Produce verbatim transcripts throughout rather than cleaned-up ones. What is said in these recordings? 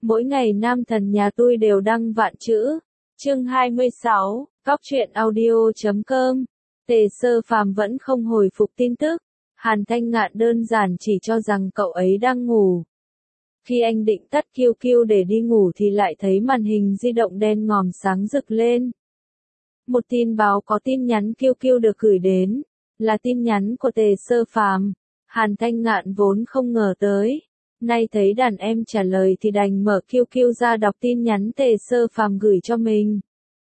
Mỗi ngày nam thần nhà tôi đều đăng vạn chữ. Chương hai mươi sáu, Cóc truyện audio chấm com. Tề Sơ Phàm vẫn không hồi phục tin tức. Hàn Thanh Ngạn đơn giản chỉ cho rằng cậu ấy đang ngủ. Khi anh định tắt quy quy để đi ngủ thì lại thấy màn hình di động đen ngòm sáng rực lên. Một tin báo có tin nhắn quy quy được gửi đến, là tin nhắn của Tề Sơ Phàm. Hàn Thanh Ngạn vốn không ngờ tới, nay thấy đàn em trả lời thì đành mở quy quy ra đọc tin nhắn Tề Sơ Phàm gửi cho mình.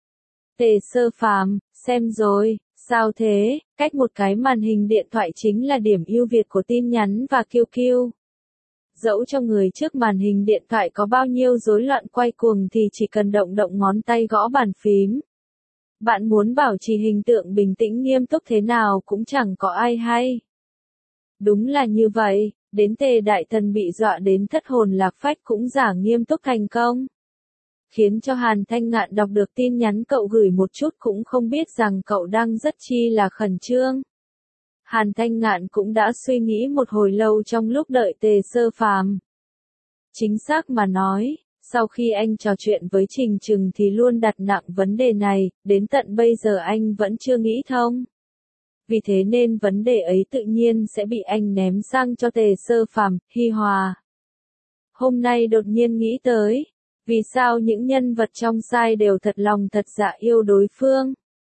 Tề Sơ Phàm, xem rồi, sao thế? Cách một cái màn hình điện thoại chính là điểm ưu việt của tin nhắn và quy quy. Dẫu cho người trước màn hình điện thoại có bao nhiêu rối loạn quay cuồng thì chỉ cần động động ngón tay gõ bàn phím. Bạn muốn bảo trì hình tượng bình tĩnh nghiêm túc thế nào cũng chẳng có ai hay. Đúng là như vậy, đến Tề Đại Thần bị dọa đến thất hồn lạc phách cũng giả nghiêm túc thành công. Khiến cho Hàn Thanh Ngạn đọc được tin nhắn cậu gửi một chút cũng không biết rằng cậu đang rất chi là khẩn trương. Hàn Thanh Ngạn cũng đã suy nghĩ một hồi lâu trong lúc đợi Tề Sơ Phàm. Chính xác mà nói, sau khi anh trò chuyện với Trình Trừng thì luôn đặt nặng vấn đề này, đến tận bây giờ anh vẫn chưa nghĩ thông. Vì thế nên vấn đề ấy tự nhiên sẽ bị anh ném sang cho Tề Sơ Phàm, Hi Hòa. Hôm nay đột nhiên nghĩ tới, vì sao những nhân vật trong sai đều thật lòng thật dạ yêu đối phương?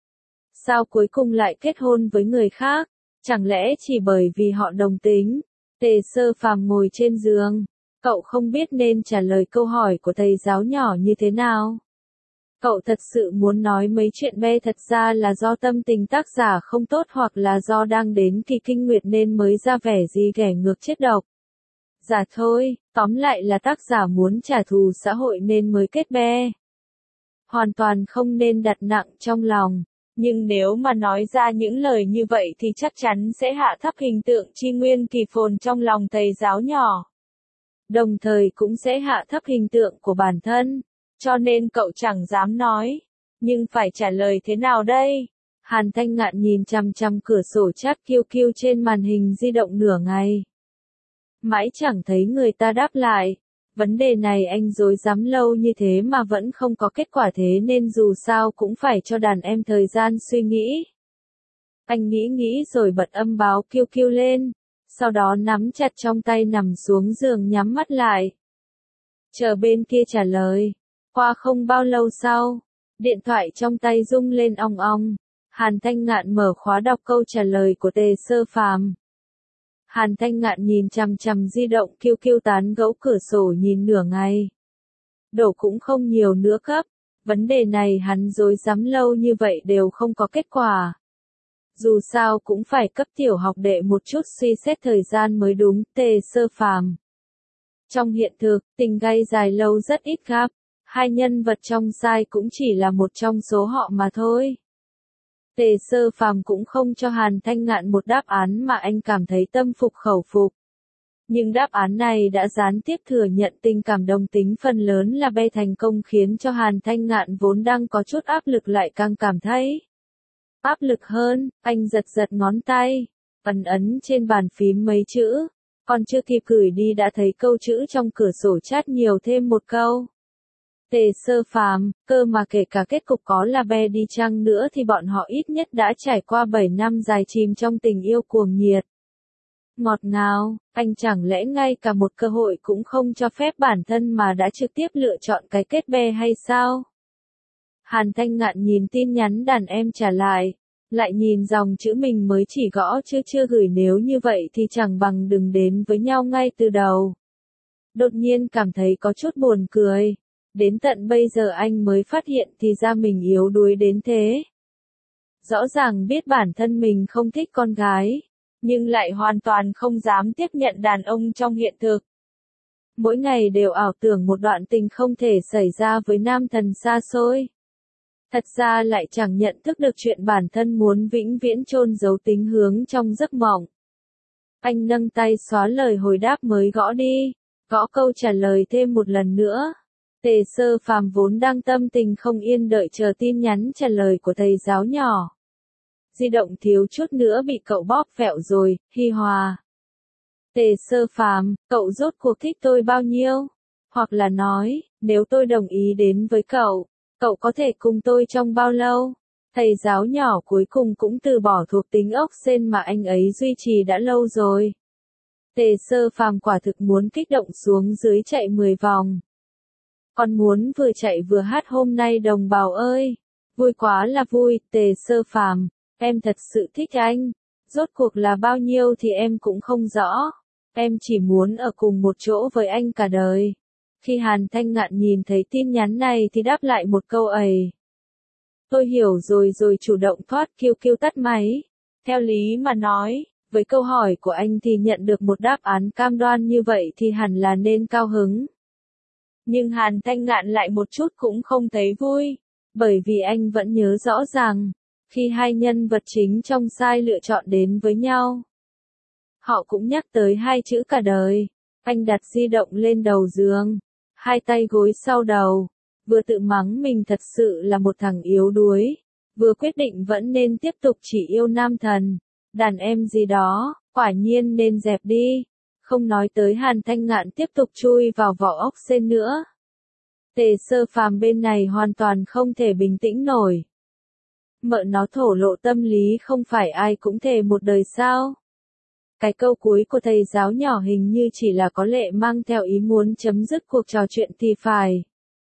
Sao cuối cùng lại kết hôn với người khác? Chẳng lẽ chỉ bởi vì họ đồng tính? Tề Sơ Phàm ngồi trên giường, cậu không biết nên trả lời câu hỏi của thầy giáo nhỏ như thế nào. Cậu thật sự muốn nói mấy chuyện bê thật ra là do tâm tình tác giả không tốt hoặc là do đang đến kỳ kinh nguyệt nên mới ra vẻ gì ghẻ ngược chết độc. Dạ thôi, tóm lại là tác giả muốn trả thù xã hội nên mới kết bê. Hoàn toàn không nên đặt nặng trong lòng. Nhưng nếu mà nói ra những lời như vậy thì chắc chắn sẽ hạ thấp hình tượng Tri Nguyên Kỳ Phồn trong lòng thầy giáo nhỏ. Đồng thời cũng sẽ hạ thấp hình tượng của bản thân. Cho nên cậu chẳng dám nói. Nhưng phải trả lời thế nào đây? Hàn Thanh Ngạn nhìn chằm chằm cửa sổ chat quy quy trên màn hình di động nửa ngày. Mãi chẳng thấy người ta đáp lại. Vấn đề này anh rối rắm lâu như thế mà vẫn không có kết quả thế nên dù sao cũng phải cho đàn em thời gian suy nghĩ. Anh nghĩ nghĩ rồi bật âm báo quy quy lên. Sau đó nắm chặt trong tay nằm xuống giường nhắm mắt lại. Chờ bên kia trả lời. Qua không bao lâu sau, điện thoại trong tay rung lên ong ong. Hàn Thanh Ngạn mở khóa đọc câu trả lời của Tề Sơ Phàm. Hàn Thanh Ngạn nhìn chằm chằm di động quy quy tán gẫu cửa sổ nhìn nửa ngày. Đổ cũng không nhiều nữa cấp. Vấn đề này hắn rối rắm lâu như vậy đều không có kết quả. Dù sao cũng phải cấp tiểu học đệ một chút suy xét thời gian mới đúng. Tề Sơ Phàm. Trong hiện thực, tình gay dài lâu rất ít gặp. Hai nhân vật trong sai cũng chỉ là một trong số họ mà thôi. Tề Sơ Phàm cũng không cho Hàn Thanh Ngạn một đáp án mà anh cảm thấy tâm phục khẩu phục. Nhưng đáp án này đã gián tiếp thừa nhận tình cảm đồng tính phần lớn là bê thành công khiến cho Hàn Thanh Ngạn vốn đang có chút áp lực lại càng cảm thấy áp lực hơn. Anh giật giật ngón tay, ấn ấn trên bàn phím mấy chữ, còn chưa kịp gửi đi đã thấy câu chữ trong cửa sổ chat nhiều thêm một câu. Tề Sơ Phàm, cơ mà kể cả kết cục có là bê đi chăng nữa thì bọn họ ít nhất đã trải qua bảy năm dài chìm trong tình yêu cuồng nhiệt. Ngọt ngào, anh chẳng lẽ ngay cả một cơ hội cũng không cho phép bản thân mà đã trực tiếp lựa chọn cái kết bê hay sao? Hàn Thanh Ngạn nhìn tin nhắn đàn em trả lại, lại nhìn dòng chữ mình mới chỉ gõ chưa chưa gửi nếu như vậy thì chẳng bằng đừng đến với nhau ngay từ đầu. Đột nhiên cảm thấy có chút buồn cười. Đến tận bây giờ anh mới phát hiện thì ra mình yếu đuối đến thế. Rõ ràng biết bản thân mình không thích con gái, nhưng lại hoàn toàn không dám tiếp nhận đàn ông trong hiện thực. Mỗi ngày đều ảo tưởng một đoạn tình không thể xảy ra với nam thần xa xôi. Thật ra lại chẳng nhận thức được chuyện bản thân muốn vĩnh viễn chôn giấu tính hướng trong giấc mộng. Anh nâng tay xóa lời hồi đáp mới gõ đi, gõ câu trả lời thêm một lần nữa. Tề Sơ Phàm vốn đang tâm tình không yên đợi chờ tin nhắn trả lời của thầy giáo nhỏ. Di động thiếu chút nữa bị cậu bóp vẹo rồi, Hi Hòa. Tề Sơ Phàm, cậu rốt cuộc thích tôi bao nhiêu? Hoặc là nói, nếu tôi đồng ý đến với cậu, cậu có thể cùng tôi trong bao lâu? Thầy giáo nhỏ cuối cùng cũng từ bỏ thuộc tính ốc sên mà anh ấy duy trì đã lâu rồi. Tề Sơ Phàm quả thực muốn kích động xuống dưới chạy mười vòng. Con muốn vừa chạy vừa hát hôm nay đồng bào ơi. Vui quá là vui, Tề Sơ Phàm, em thật sự thích anh. Rốt cuộc là bao nhiêu thì em cũng không rõ. Em chỉ muốn ở cùng một chỗ với anh cả đời. Khi Hàn Thanh Ngạn nhìn thấy tin nhắn này thì đáp lại một câu ầy. Tôi hiểu rồi rồi chủ động thoát kiu kiu tắt máy. Theo lý mà nói, với câu hỏi của anh thì nhận được một đáp án cam đoan như vậy thì hẳn là nên cao hứng. Nhưng Hàn Thanh Ngạn lại một chút cũng không thấy vui, bởi vì anh vẫn nhớ rõ ràng, khi hai nhân vật chính trong sai lựa chọn đến với nhau, họ cũng nhắc tới hai chữ cả đời. Anh đặt di động lên đầu giường, hai tay gối sau đầu, vừa tự mắng mình thật sự là một thằng yếu đuối, vừa quyết định vẫn nên tiếp tục chỉ yêu nam thần, đàn em gì đó, quả nhiên nên dẹp đi. Không nói tới Hàn Thanh Ngạn tiếp tục chui vào vỏ ốc sên nữa. Tề Sơ Phàm bên này hoàn toàn không thể bình tĩnh nổi. Mợ nó thổ lộ tâm lý không phải ai cũng thề một đời sao. Cái câu cuối của thầy giáo nhỏ hình như chỉ là có lệ mang theo ý muốn chấm dứt cuộc trò chuyện thì phải.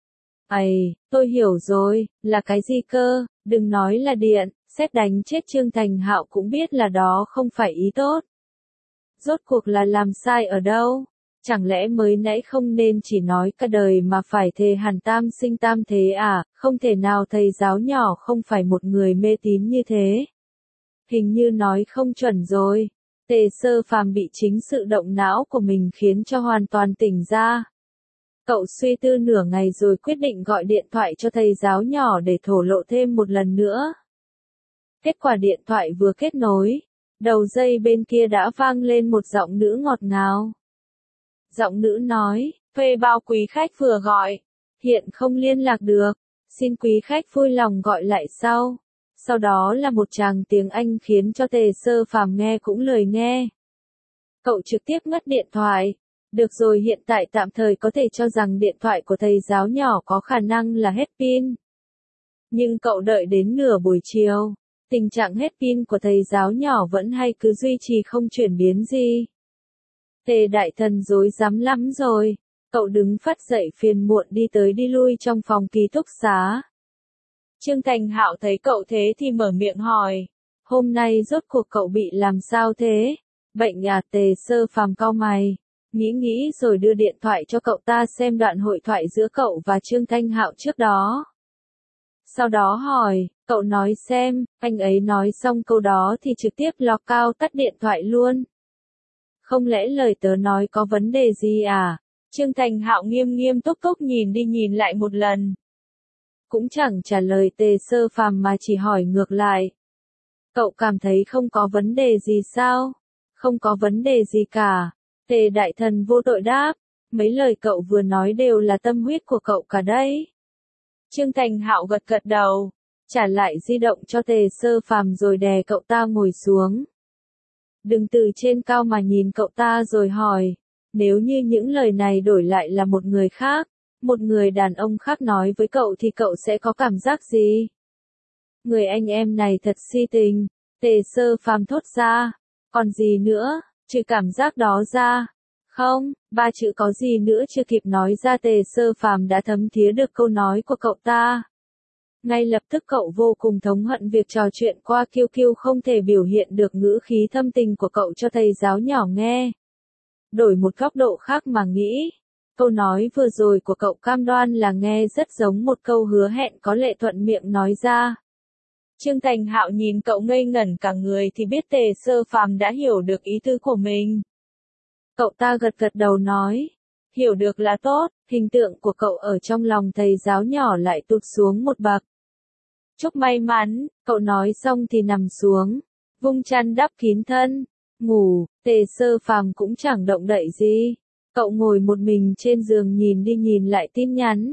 Ây, tôi hiểu rồi, là cái gì cơ, đừng nói là điện, sét đánh chết Trương Thành Hạo cũng biết là đó không phải ý tốt. Rốt cuộc là làm sai ở đâu? Chẳng lẽ mới nãy không nên chỉ nói cả đời mà phải thề hàn tam sinh tam thế à? Không thể nào, thầy giáo nhỏ không phải một người mê tín như thế. Hình như nói không chuẩn rồi. Tề Sơ Phàm bị chính sự động não của mình khiến cho hoàn toàn tỉnh ra. Cậu suy tư nửa ngày rồi quyết định gọi điện thoại cho thầy giáo nhỏ để thổ lộ thêm một lần nữa. Kết quả điện thoại vừa kết nối, đầu dây bên kia đã vang lên một giọng nữ ngọt ngào. Giọng nữ nói, thuê bao quý khách vừa gọi, hiện không liên lạc được, xin quý khách vui lòng gọi lại sau. Sau đó là một tràng tiếng Anh khiến cho Tề Sơ Phàm nghe cũng lười nghe. Cậu trực tiếp ngắt điện thoại. Được rồi, hiện tại tạm thời có thể cho rằng điện thoại của thầy giáo nhỏ có khả năng là hết pin. Nhưng cậu đợi đến nửa buổi chiều, tình trạng hết pin của thầy giáo nhỏ vẫn hay cứ duy trì không chuyển biến gì. Tề đại thần rối rắm lắm rồi, cậu đứng phắt dậy phiền muộn đi tới đi lui trong phòng ký túc xá. Trương Thành Hạo thấy cậu thế thì mở miệng hỏi, hôm nay rốt cuộc cậu bị làm sao thế? Bệnh à? Tề Sơ Phàm cau mày, nghĩ nghĩ rồi đưa điện thoại cho cậu ta xem đoạn hội thoại giữa cậu và Trương Thanh Hạo trước đó. Sau đó hỏi, cậu nói xem, anh ấy nói xong câu đó thì trực tiếp lọc cao tắt điện thoại luôn. Không lẽ lời tớ nói có vấn đề gì à? Trương Thành Hạo nghiêm nghiêm túc túc nhìn đi nhìn lại một lần. Cũng chẳng trả lời Tề Sơ Phàm mà chỉ hỏi ngược lại. Cậu cảm thấy không có vấn đề gì sao? Không có vấn đề gì cả. Tề đại thần vô tội đáp, mấy lời cậu vừa nói đều là tâm huyết của cậu cả đấy. Trương Thành Hạo gật gật đầu, trả lại di động cho Tề Sơ Phàm rồi đè cậu ta ngồi xuống. Đừng từ trên cao mà nhìn cậu ta rồi hỏi, nếu như những lời này đổi lại là một người khác, một người đàn ông khác nói với cậu thì cậu sẽ có cảm giác gì? Người anh em này thật si tình, Tề Sơ Phàm thốt ra, còn gì nữa, trừ cảm giác đó ra. Không, ba chữ có gì nữa chưa kịp nói ra Tề Sơ Phàm đã thấm thía được câu nói của cậu ta. Ngay lập tức cậu vô cùng thống hận việc trò chuyện qua kiu kiu không thể biểu hiện được ngữ khí thâm tình của cậu cho thầy giáo nhỏ nghe. Đổi một góc độ khác mà nghĩ, câu nói vừa rồi của cậu cam đoan là nghe rất giống một câu hứa hẹn có lệ thuận miệng nói ra. Trương Thành Hạo nhìn cậu ngây ngẩn cả người thì biết Tề Sơ Phàm đã hiểu được ý tứ của mình. Cậu ta gật gật đầu nói, hiểu được là tốt, hình tượng của cậu ở trong lòng thầy giáo nhỏ lại tụt xuống một bậc. Chúc may mắn, cậu nói xong thì nằm xuống, vung chăn đắp kín thân, ngủ. Tề Sơ Phàm cũng chẳng động đậy gì. Cậu ngồi một mình trên giường nhìn đi nhìn lại tin nhắn.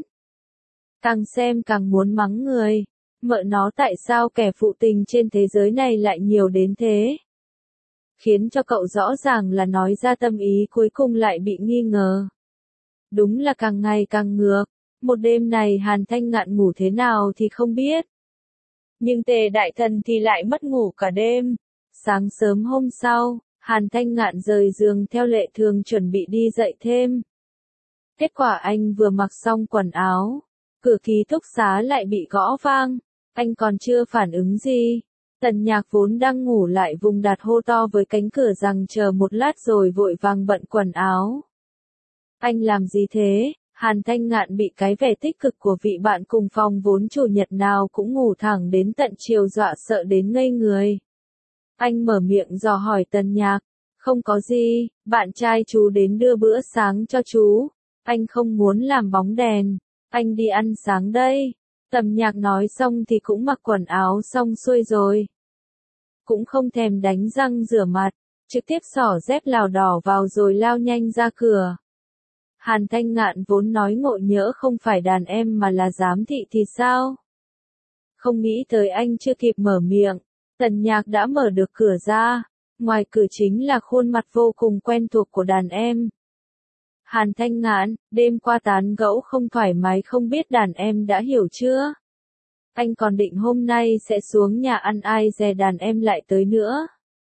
Càng xem càng muốn mắng người. Mợ nó, tại sao kẻ phụ tình trên thế giới này lại nhiều đến thế? Khiến cho cậu rõ ràng là nói ra tâm ý cuối cùng lại bị nghi ngờ. Đúng là càng ngày càng ngược. Một đêm này Hàn Thanh Ngạn ngủ thế nào thì không biết. Nhưng Tề Đại Thần thì lại mất ngủ cả đêm. Sáng sớm hôm sau, Hàn Thanh Ngạn rời giường theo lệ thường chuẩn bị đi dậy thêm. Kết quả anh vừa mặc xong quần áo, cửa ký túc xá lại bị gõ vang. Anh còn chưa phản ứng gì. Tần Nhạc vốn đang ngủ lại vùng đặt hô to với cánh cửa rằng chờ một lát rồi vội vàng bận quần áo. Anh làm gì thế? Hàn Thanh Ngạn bị cái vẻ tích cực của vị bạn cùng phòng vốn chủ nhật nào cũng ngủ thẳng đến tận chiều dọa sợ đến ngây người. Anh mở miệng dò hỏi Tần Nhạc. Không có gì, bạn trai chú đến đưa bữa sáng cho chú. Anh không muốn làm bóng đèn. Anh đi ăn sáng đây. Tần Nhạc nói xong thì cũng mặc quần áo xong xuôi rồi. Cũng không thèm đánh răng rửa mặt, trực tiếp xỏ dép lào đỏ vào rồi lao nhanh ra cửa. Hàn Thanh Ngạn vốn nói ngộ nhỡ không phải đàn em mà là giám thị thì sao? Không nghĩ tới anh chưa kịp mở miệng, Tần Nhạc đã mở được cửa ra. Ngoài cửa chính là khuôn mặt vô cùng quen thuộc của đàn em. Hàn Thanh Ngạn, đêm qua tán gẫu không thoải mái không biết đàn em đã hiểu chưa? Anh còn định hôm nay sẽ xuống nhà ăn ai dè đàn em lại tới nữa.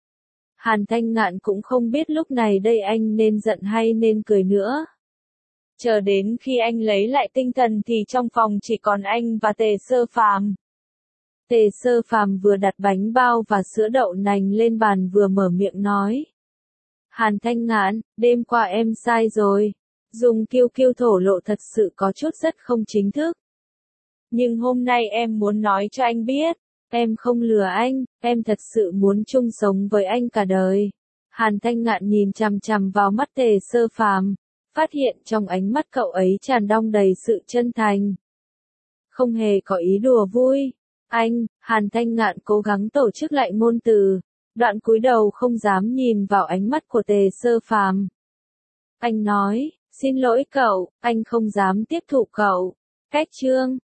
Hàn Thanh Ngạn cũng không biết lúc này đây anh nên giận hay nên cười nữa. Chờ đến khi anh lấy lại tinh thần thì trong phòng chỉ còn anh và Tề Sơ Phàm. Tề Sơ Phàm vừa đặt bánh bao và sữa đậu nành lên bàn vừa mở miệng nói. Hàn Thanh Ngạn, đêm qua em sai rồi. Dùng kiêu kiêu thổ lộ thật sự có chút rất không chính thức. Nhưng hôm nay em muốn nói cho anh biết, em không lừa anh, em thật sự muốn chung sống với anh cả đời. Hàn Thanh Ngạn nhìn chằm chằm vào mắt Tề Sơ Phàm, phát hiện trong ánh mắt cậu ấy tràn đong đầy sự chân thành. Không hề có ý đùa vui. Anh, Hàn Thanh Ngạn cố gắng tổ chức lại ngôn từ, đoạn cúi đầu không dám nhìn vào ánh mắt của Tề Sơ Phàm. Anh nói, xin lỗi cậu, anh không dám tiếp thụ cậu. Cách chương